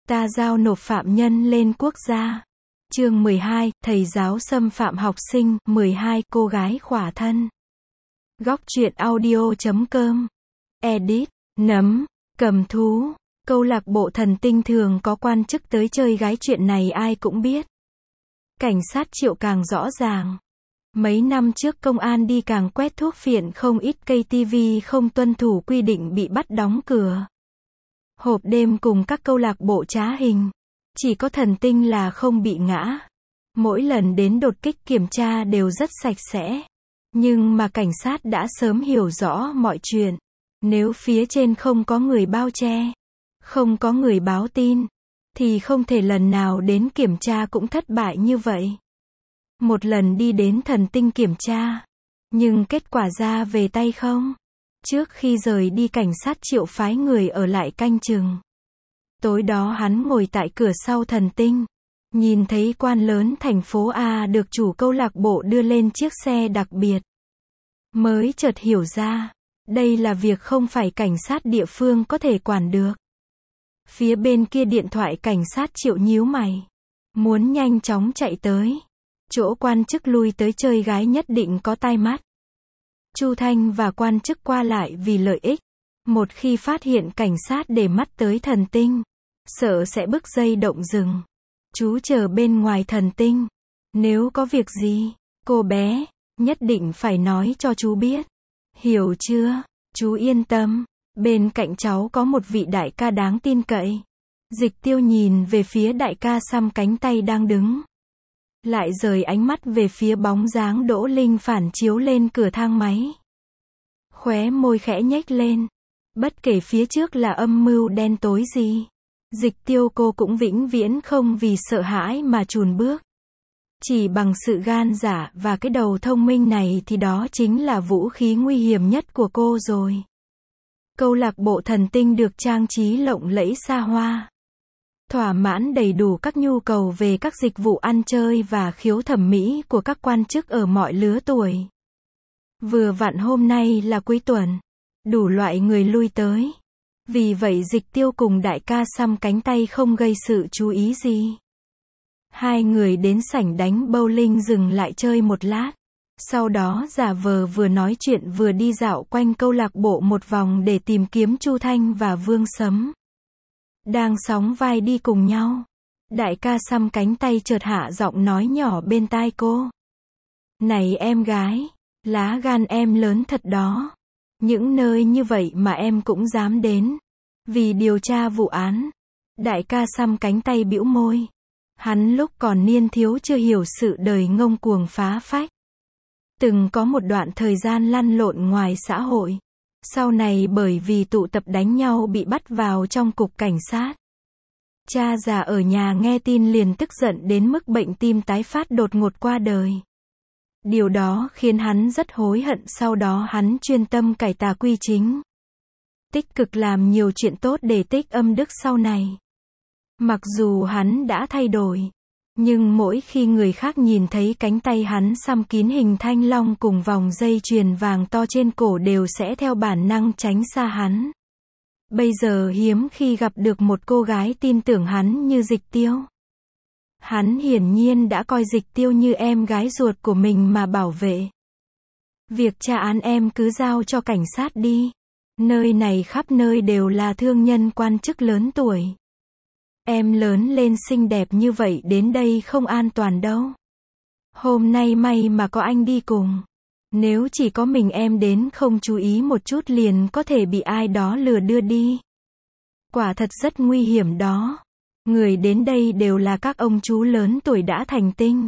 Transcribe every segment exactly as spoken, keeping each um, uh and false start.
Ta giao nộp phạm nhân lên quốc gia. Chương mười hai, thầy giáo xâm phạm học sinh, mười hai, cô gái khỏa thân. Góc truyện audio chấm com. Edit, nấm, cầm thú. Câu lạc bộ thần tinh thường có quan chức tới chơi gái, chuyện này ai cũng biết. Cảnh sát Triệu càng rõ ràng. Mấy năm trước công an đi càng quét thuốc phiện, không ít cây tivi không tuân thủ quy định bị bắt đóng cửa. Hộp đêm cùng các câu lạc bộ trá hình. Chỉ có thần tinh là không bị ngã. Mỗi lần đến đột kích kiểm tra đều rất sạch sẽ. Nhưng mà cảnh sát đã sớm hiểu rõ mọi chuyện. Nếu phía trên không có người bao che, không có người báo tin, thì không thể lần nào đến kiểm tra cũng thất bại như vậy. Một lần đi đến thần tinh kiểm tra, nhưng kết quả ra về tay không. Trước khi rời đi, cảnh sát Triệu phái người ở lại canh chừng. Tối đó hắn ngồi tại cửa sau thần tinh, nhìn thấy quan lớn thành phố A được chủ câu lạc bộ đưa lên chiếc xe đặc biệt. Mới chợt hiểu ra, đây là việc không phải cảnh sát địa phương có thể quản được. Phía bên kia điện thoại cảnh sát Triệu nhíu mày, muốn nhanh chóng chạy tới. Chỗ quan chức lui tới chơi gái nhất định có tai mắt. Chu Thanh và quan chức qua lại vì lợi ích. Một khi phát hiện cảnh sát để mắt tới thần tinh, sợ sẽ bứt dây động rừng. Chú chờ bên ngoài thần tinh. Nếu có việc gì, cô bé, nhất định phải nói cho chú biết. Hiểu chưa? Chú yên tâm. Bên cạnh cháu có một vị đại ca đáng tin cậy. Dịch Tiêu nhìn về phía đại ca xăm cánh tay đang đứng. Lại rời ánh mắt về phía bóng dáng Đỗ Linh phản chiếu lên cửa thang máy. Khóe môi khẽ nhếch lên. Bất kể phía trước là âm mưu đen tối gì, Dịch Tiêu cô cũng vĩnh viễn không vì sợ hãi mà chùn bước. Chỉ bằng sự gan dạ và cái đầu thông minh này thì đó chính là vũ khí nguy hiểm nhất của cô rồi. Câu lạc bộ thần tinh được trang trí lộng lẫy xa hoa, thỏa mãn đầy đủ các nhu cầu về các dịch vụ ăn chơi và khiếu thẩm mỹ của các quan chức ở mọi lứa tuổi. Vừa vặn hôm nay là cuối tuần, đủ loại người lui tới. Vì vậy Dịch Tiêu cùng đại ca xăm cánh tay không gây sự chú ý gì. Hai người đến sảnh đánh bowling dừng lại chơi một lát. Sau đó giả vờ vừa nói chuyện vừa đi dạo quanh câu lạc bộ một vòng để tìm kiếm Chu Thanh và Vương Sấm. Đang sóng vai đi cùng nhau. Đại ca xăm cánh tay chợt hạ giọng nói nhỏ bên tai cô. Này em gái, lá gan em lớn thật đó. Những nơi như vậy mà em cũng dám đến. Vì điều tra vụ án. Đại ca xăm cánh tay bĩu môi. Hắn lúc còn niên thiếu chưa hiểu sự đời ngông cuồng phá phách. Từng có một đoạn thời gian lăn lộn ngoài xã hội. Sau này bởi vì tụ tập đánh nhau bị bắt vào trong cục cảnh sát. Cha già ở nhà nghe tin liền tức giận đến mức bệnh tim tái phát đột ngột qua đời. Điều đó khiến hắn rất hối hận, sau đó hắn chuyên tâm cải tà quy chính. Tích cực làm nhiều chuyện tốt để tích âm đức sau này. Mặc dù hắn đã thay đổi, nhưng mỗi khi người khác nhìn thấy cánh tay hắn xăm kín hình thanh long cùng vòng dây chuyền vàng to trên cổ đều sẽ theo bản năng tránh xa hắn. Bây giờ hiếm khi gặp được một cô gái tin tưởng hắn như Dịch Tiêu. Hắn hiển nhiên đã coi Dịch Tiêu như em gái ruột của mình mà bảo vệ. Việc tra án em cứ giao cho cảnh sát đi. Nơi này khắp nơi đều là thương nhân quan chức lớn tuổi. Em lớn lên xinh đẹp như vậy đến đây không an toàn đâu. Hôm nay may mà có anh đi cùng. Nếu chỉ có mình em đến không chú ý một chút liền có thể bị ai đó lừa đưa đi. Quả thật rất nguy hiểm đó. Người đến đây đều là các ông chú lớn tuổi đã thành tinh.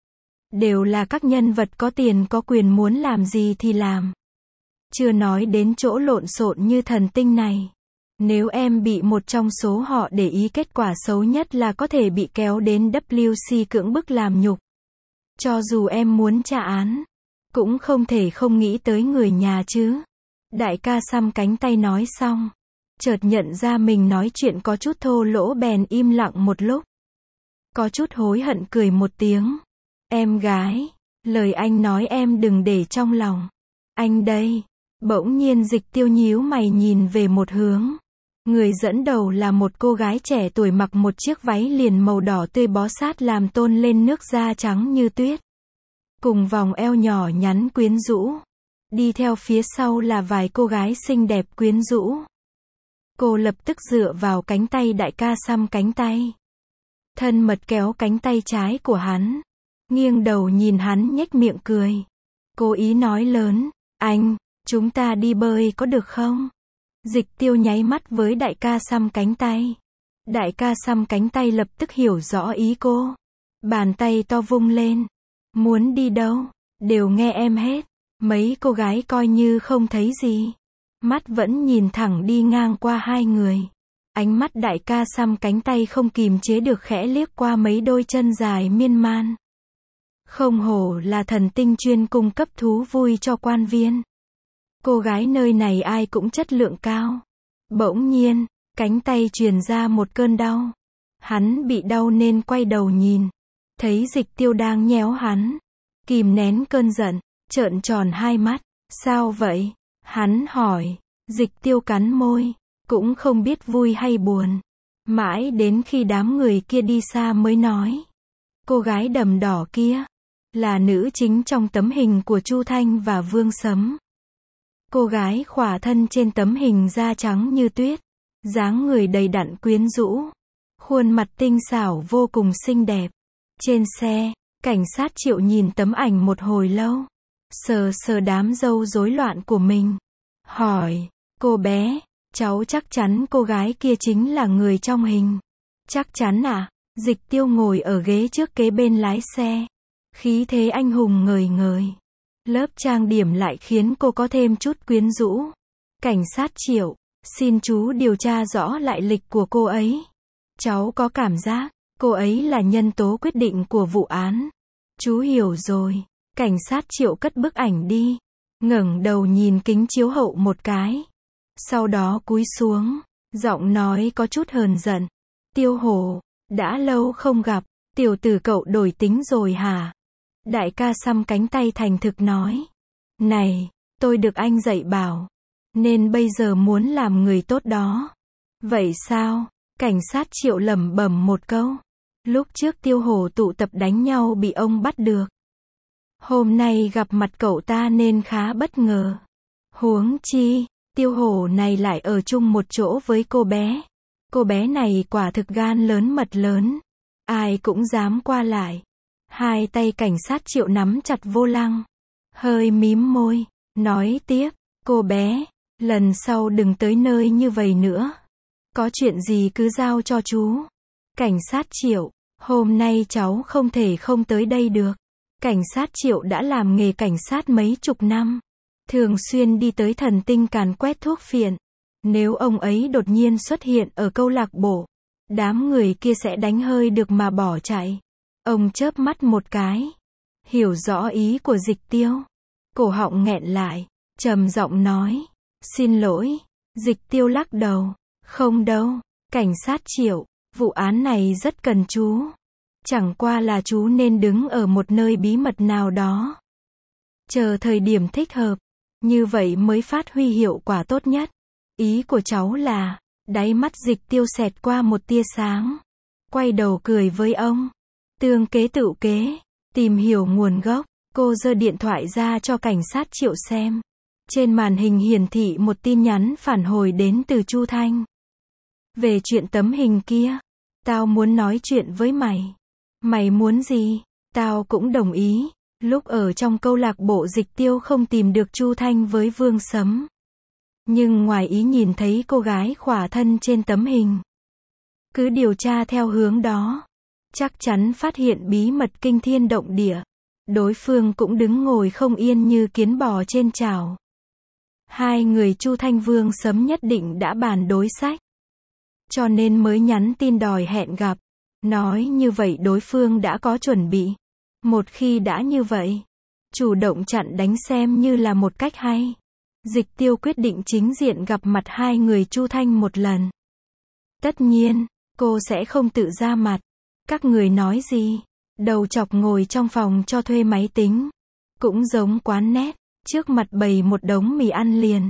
Đều là các nhân vật có tiền có quyền, muốn làm gì thì làm. Chưa nói đến chỗ lộn xộn như thần tinh này. Nếu em bị một trong số họ để ý, kết quả xấu nhất là có thể bị kéo đến W C cưỡng bức làm nhục. Cho dù em muốn tra án, cũng không thể không nghĩ tới người nhà chứ. Đại ca xăm cánh tay nói xong, chợt nhận ra mình nói chuyện có chút thô lỗ bèn im lặng một lúc. Có chút hối hận cười một tiếng. Em gái, lời anh nói em đừng để trong lòng. Anh đây. Bỗng nhiên Dịch Tiêu nhíu mày nhìn về một hướng. Người dẫn đầu là một cô gái trẻ tuổi mặc một chiếc váy liền màu đỏ tươi bó sát làm tôn lên nước da trắng như tuyết. Cùng vòng eo nhỏ nhắn quyến rũ. Đi theo phía sau là vài cô gái xinh đẹp quyến rũ. Cô lập tức dựa vào cánh tay đại ca xăm cánh tay. Thân mật kéo cánh tay trái của hắn. Nghiêng đầu nhìn hắn nhếch miệng cười. Cố ý nói lớn, anh, chúng ta đi bơi có được không? Dịch Tiêu nháy mắt với đại ca xăm cánh tay. Đại ca xăm cánh tay lập tức hiểu rõ ý cô. Bàn tay to vung lên. Muốn đi đâu? Đều nghe em hết. Mấy cô gái coi như không thấy gì. Mắt vẫn nhìn thẳng đi ngang qua hai người. Ánh mắt đại ca xăm cánh tay không kìm chế được khẽ liếc qua mấy đôi chân dài miên man. Không hổ là thần tinh chuyên cung cấp thú vui cho quan viên. Cô gái nơi này ai cũng chất lượng cao. Bỗng nhiên, cánh tay truyền ra một cơn đau. Hắn bị đau nên quay đầu nhìn. Thấy Dịch Tiêu đang nhéo hắn. Kìm nén cơn giận, trợn tròn hai mắt. Sao vậy? Hắn hỏi. Dịch Tiêu cắn môi. Cũng không biết vui hay buồn. Mãi đến khi đám người kia đi xa mới nói. Cô gái đầm đỏ kia là nữ chính trong tấm hình của Chu Thanh và Vương Sấm. Cô gái khỏa thân trên tấm hình da trắng như tuyết. Dáng người đầy đặn quyến rũ. Khuôn mặt tinh xảo vô cùng xinh đẹp. Trên xe, cảnh sát Triệu nhìn tấm ảnh một hồi lâu. Sờ sờ đám râu rối loạn của mình. Hỏi, cô bé, cháu chắc chắn cô gái kia chính là người trong hình. Chắc chắn à? Dịch Tiêu ngồi ở ghế trước kế bên lái xe. Khí thế anh hùng ngời ngời. Lớp trang điểm lại khiến cô có thêm chút quyến rũ. Cảnh sát Triệu, xin chú điều tra rõ lại lịch của cô ấy. Cháu có cảm giác, cô ấy là nhân tố quyết định của vụ án. Chú hiểu rồi. Cảnh sát Triệu cất bức ảnh đi. Ngẩng đầu nhìn kính chiếu hậu một cái. Sau đó cúi xuống. Giọng nói có chút hờn giận. Tiêu Hổ, đã lâu không gặp. Tiểu tử cậu đổi tính rồi hả? Đại ca xăm cánh tay thành thực nói. Này, tôi được anh dạy bảo. Nên bây giờ muốn làm người tốt đó. Vậy sao? Cảnh sát Triệu lẩm bẩm một câu. Lúc trước Tiêu Hổ tụ tập đánh nhau bị ông bắt được. Hôm nay gặp mặt cậu ta nên khá bất ngờ. Huống chi, Tiêu Hổ này lại ở chung một chỗ với cô bé. Cô bé này quả thực gan lớn mật lớn. Ai cũng dám qua lại. Hai tay cảnh sát Triệu nắm chặt vô lăng. Hơi mím môi. Nói tiếp. Cô bé, lần sau đừng tới nơi như vậy nữa. Có chuyện gì cứ giao cho chú. Cảnh sát Triệu, hôm nay cháu không thể không tới đây được. Cảnh sát Triệu đã làm nghề cảnh sát mấy chục năm. Thường xuyên đi tới thần tinh càn quét thuốc phiện. Nếu ông ấy đột nhiên xuất hiện ở câu lạc bộ, đám người kia sẽ đánh hơi được mà bỏ chạy. Ông chớp mắt một cái. Hiểu rõ ý của Dịch Tiêu. Cổ họng nghẹn lại. Trầm giọng nói. Xin lỗi. Dịch Tiêu lắc đầu. Không đâu. Cảnh sát Triệu. Vụ án này rất cần chú. Chẳng qua là chú nên đứng ở một nơi bí mật nào đó. Chờ thời điểm thích hợp. Như vậy mới phát huy hiệu quả tốt nhất. Ý của cháu là. Đáy mắt Dịch Tiêu xẹt qua một tia sáng. Quay đầu cười với ông. Tương kế tựu kế. Tìm hiểu nguồn gốc. Cô giơ điện thoại ra cho cảnh sát Triệu xem. Trên màn hình hiển thị một tin nhắn phản hồi đến từ Chu Thanh. Về chuyện tấm hình kia. Tao muốn nói chuyện với mày. Mày muốn gì? Tao cũng đồng ý. Lúc ở trong câu lạc bộ Dịch Tiêu không tìm được Chu Thanh với Vương Sấm. Nhưng ngoài ý nhìn thấy cô gái khỏa thân trên tấm hình. Cứ điều tra theo hướng đó. Chắc chắn phát hiện bí mật kinh thiên động địa. Đối phương cũng đứng ngồi không yên như kiến bò trên chảo. Hai người Chu Thanh Vương Sấm nhất định đã bàn đối sách. Cho nên mới nhắn tin đòi hẹn gặp. Nói như vậy đối phương đã có chuẩn bị. Một khi đã như vậy, chủ động chặn đánh xem như là một cách hay. Dịch Tiêu quyết định chính diện gặp mặt hai người Chu Thanh một lần. Tất nhiên, cô sẽ không tự ra mặt. Các người nói gì? Đầu chọc ngồi trong phòng cho thuê máy tính. Cũng giống quán nét. Trước mặt bày một đống mì ăn liền.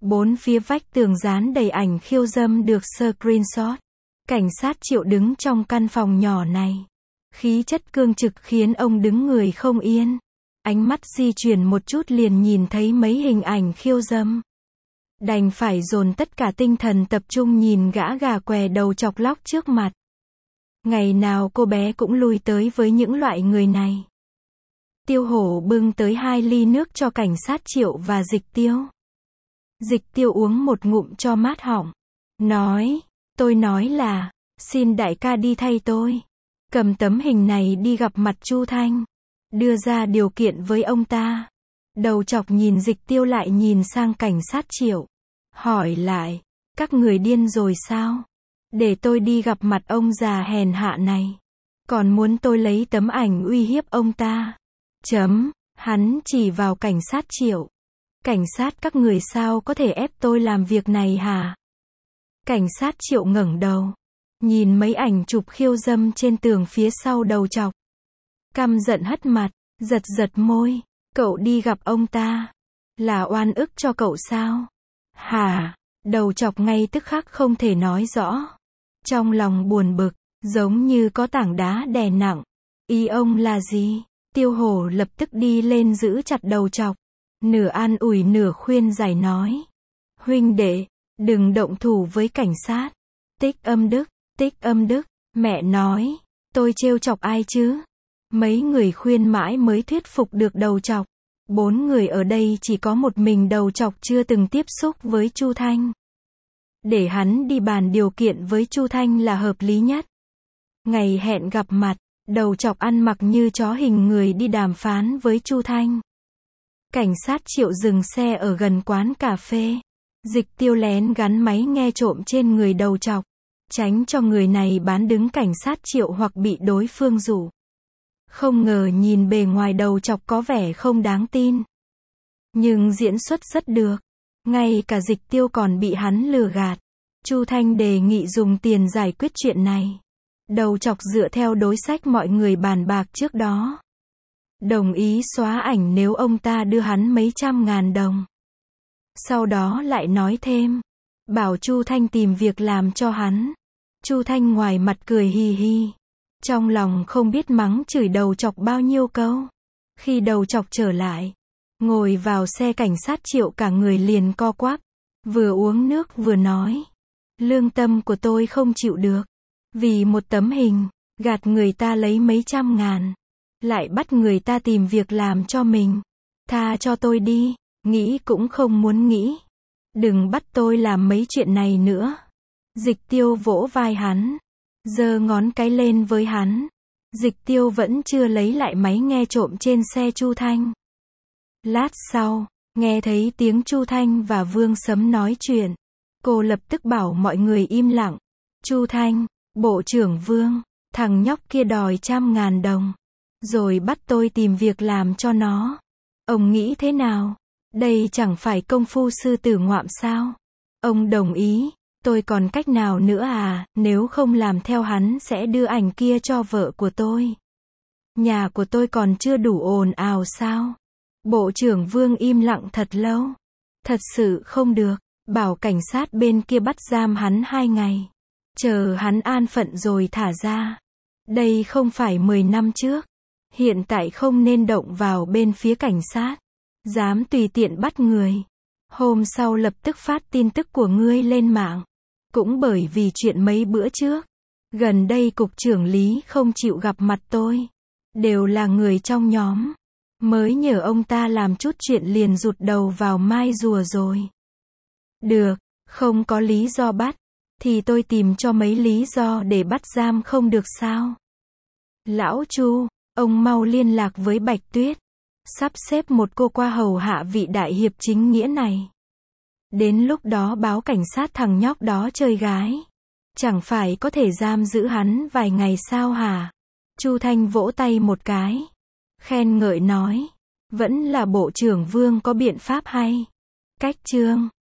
Bốn phía vách tường dán đầy ảnh khiêu dâm được screenshot. Cảnh sát Triệu đứng trong căn phòng nhỏ này. Khí chất cương trực khiến ông đứng người không yên. Ánh mắt di chuyển một chút liền nhìn thấy mấy hình ảnh khiêu dâm. Đành phải dồn tất cả tinh thần tập trung nhìn gã gà què đầu chọc lóc trước mặt. Ngày nào cô bé cũng lui tới với những loại người này. Tiêu Hổ bưng tới hai ly nước cho cảnh sát Triệu và Dịch Tiêu. Dịch Tiêu uống một ngụm cho mát họng. Nói, tôi nói là, xin đại ca đi thay tôi. Cầm tấm hình này đi gặp mặt Chu Thanh. Đưa ra điều kiện với ông ta. Đầu chọc nhìn Dịch Tiêu lại nhìn sang cảnh sát Triệu. Hỏi lại, các người điên rồi sao? Để tôi đi gặp mặt ông già hèn hạ này. Còn muốn tôi lấy tấm ảnh uy hiếp ông ta. Chấm, hắn chỉ vào cảnh sát Triệu. Cảnh sát các người sao có thể ép tôi làm việc này hả? Cảnh sát Triệu ngẩng đầu. Nhìn mấy ảnh chụp khiêu dâm trên tường phía sau đầu chọc. Căm giận hất mặt, giật giật môi. Cậu đi gặp ông ta. Là oan ức cho cậu sao? Hả? Đầu chọc ngay tức khắc không thể nói rõ. Trong lòng buồn bực, giống như có tảng đá đè nặng. Ý ông là gì? Tiêu Hổ lập tức đi lên giữ chặt đầu chọc. Nửa an ủi nửa khuyên giải nói. Huynh đệ, đừng động thủ với cảnh sát. Tích âm đức, tích âm đức, mẹ nói. Tôi trêu chọc ai chứ? Mấy người khuyên mãi mới thuyết phục được đầu chọc. Bốn người ở đây chỉ có một mình đầu chọc chưa từng tiếp xúc với Chu Thanh. Để hắn đi bàn điều kiện với Chu Thanh là hợp lý nhất. Ngày hẹn gặp mặt, đầu chọc ăn mặc như chó hình người đi đàm phán với Chu Thanh. Cảnh sát Triệu dừng xe ở gần quán cà phê. Dịch Tiêu lén gắn máy nghe trộm trên người đầu chọc. Tránh cho người này bán đứng cảnh sát Triệu hoặc bị đối phương rủ. Không ngờ nhìn bề ngoài đầu chọc có vẻ không đáng tin. Nhưng diễn xuất rất được. Ngay cả Dịch Tiêu còn bị hắn lừa gạt. Chu Thanh đề nghị dùng tiền giải quyết chuyện này. Đầu chọc dựa theo đối sách mọi người bàn bạc trước đó. Đồng ý xóa ảnh nếu ông ta đưa hắn mấy trăm ngàn đồng. Sau đó lại nói thêm. Bảo Chu Thanh tìm việc làm cho hắn. Chu Thanh ngoài mặt cười hì hì. Trong lòng không biết mắng chửi đầu chọc bao nhiêu câu. Khi đầu chọc trở lại. Ngồi vào xe cảnh sát Triệu cả người liền co quắp. Vừa uống nước vừa nói. Lương tâm của tôi không chịu được. Vì một tấm hình, gạt người ta lấy mấy trăm ngàn. Lại bắt người ta tìm việc làm cho mình. Tha cho tôi đi, nghĩ cũng không muốn nghĩ. Đừng bắt tôi làm mấy chuyện này nữa. Dịch Tiêu vỗ vai hắn. Giơ ngón cái lên với hắn. Dịch Tiêu vẫn chưa lấy lại máy nghe trộm trên xe Chu Thanh. Lát sau, nghe thấy tiếng Chu Thanh và Vương Sấm nói chuyện. Cô lập tức bảo mọi người im lặng. Chu Thanh, Bộ trưởng Vương, thằng nhóc kia đòi trăm ngàn đồng. Rồi bắt tôi tìm việc làm cho nó. Ông nghĩ thế nào? Đây chẳng phải công phu sư tử ngoạm sao? Ông đồng ý. Tôi còn cách nào nữa à? Nếu không làm theo hắn sẽ đưa ảnh kia cho vợ của tôi. Nhà của tôi còn chưa đủ ồn ào sao? Bộ trưởng Vương im lặng thật lâu. Thật sự không được. Bảo cảnh sát bên kia bắt giam hắn hai ngày. Chờ hắn an phận rồi thả ra. Đây không phải mười năm trước. Hiện tại không nên động vào bên phía cảnh sát. Dám tùy tiện bắt người. Hôm sau lập tức phát tin tức của ngươi lên mạng. Cũng bởi vì chuyện mấy bữa trước. Gần đây cục trưởng Lý không chịu gặp mặt tôi. Đều là người trong nhóm. Mới nhờ ông ta làm chút chuyện liền rụt đầu vào mai rùa rồi. Được, không có lý do bắt. Thì tôi tìm cho mấy lý do để bắt giam không được sao? Lão Chu, ông mau liên lạc với Bạch Tuyết. Sắp xếp một cô qua hầu hạ vị đại hiệp chính nghĩa này. Đến lúc đó báo cảnh sát thằng nhóc đó chơi gái. Chẳng phải có thể giam giữ hắn vài ngày sao hả? Chu Thanh vỗ tay một cái. Khen ngợi nói. Vẫn là Bộ trưởng Vương có biện pháp hay. Cách chương